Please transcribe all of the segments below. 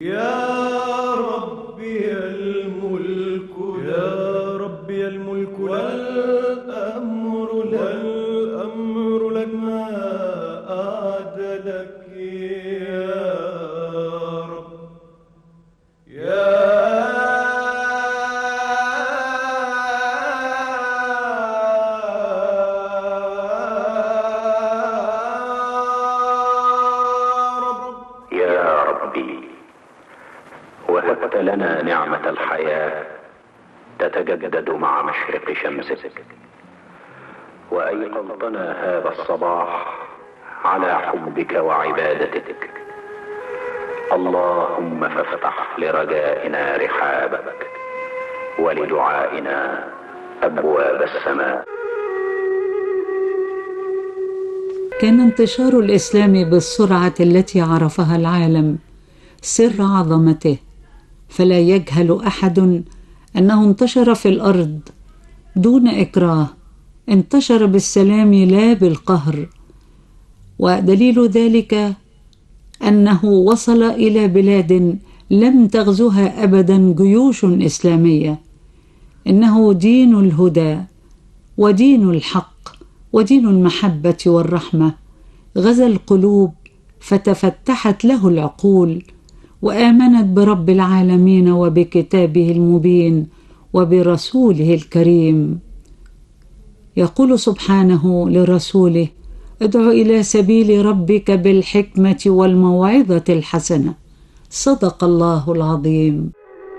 يا ربي الملك، يا ربي الملك والأمر لك ما أعدلك يا رب. يا ربي، وهبت لنا نعمة الحياة تتجدد مع مشرق شمسك، وأيقظتنا هذا الصباح على حبك وعبادتك. اللهم فافتح لرجائنا رحابك، ولدعائنا أبواب السماء. كان انتشار الإسلام بالسرعة التي عرفها العالم سر عظمته، فلا يجهل أحد أنه انتشر في الأرض دون إكراه، انتشر بالسلام لا بالقهر. ودليل ذلك أنه وصل إلى بلاد لم تغزها أبدا جيوش إسلامية. إنه دين الهدى ودين الحق ودين المحبة والرحمة، غزا القلوب فتفتحت له العقول، وآمنت برب العالمين وبكتابه المبين وبرسوله الكريم. يقول سبحانه لرسوله: ادع إلى سبيل ربك بالحكمة والموعظة الحسنة. صدق الله العظيم.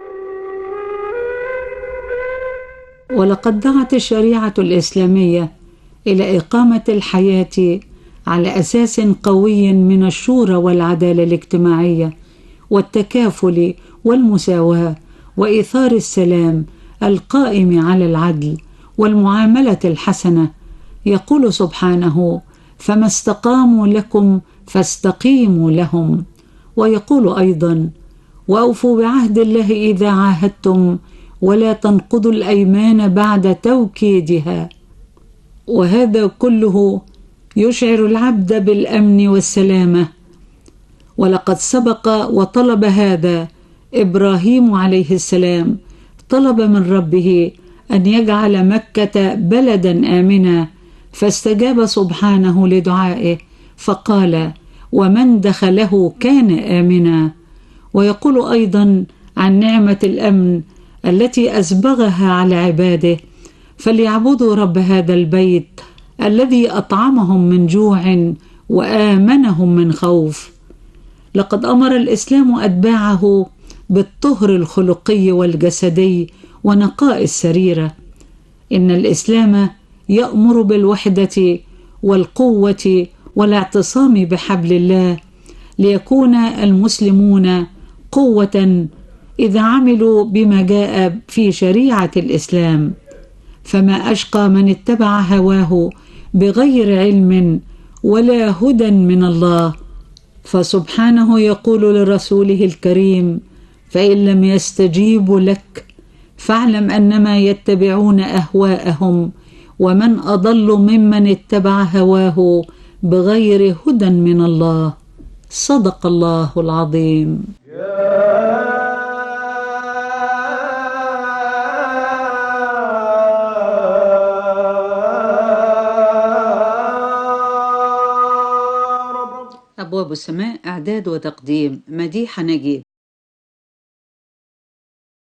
ولقد دعت الشريعة الإسلامية إلى إقامة الحياة على أساس قوي من الشورى والعدالة الاجتماعية والتكافل والمساواة وإيثار السلام القائم على العدل والمعاملة الحسنة. يقول سبحانه: فما استقاموا لكم فاستقيموا لهم. ويقول أيضا: وأوفوا بعهد الله إذا عاهدتم ولا تنقضوا الأيمان بعد توكيدها. وهذا كله يشعر العبد بالأمن والسلامة. ولقد سبق وطلب هذا إبراهيم عليه السلام، طلب من ربه أن يجعل مكة بلدا آمنا، فاستجاب سبحانه لدعائه فقال: ومن دخله كان آمنا. ويقول أيضا عن نعمة الأمن التي أسبغها على عباده: فليعبدوا رب هذا البيت الذي أطعمهم من جوع وآمنهم من خوف. لقد أمر الإسلام أتباعه بالطهر الخلقي والجسدي ونقاء السريرة. إن الإسلام يأمر بالوحدة والقوة والاعتصام بحبل الله، ليكون المسلمون قوة إذا عملوا بما جاء في شريعة الإسلام. فما أشقى من اتبع هواه بغير علم ولا هدى من الله. فسبحانه يقول لرسوله الكريم: فإن لم يستجيبوا لك فاعلم أنما يتبعون أهواءهم، ومن أضل ممن اتبع هواه بغير هدى من الله. صدق الله العظيم. أبواب السماء، إعداد وتقديم مديحة نجيب.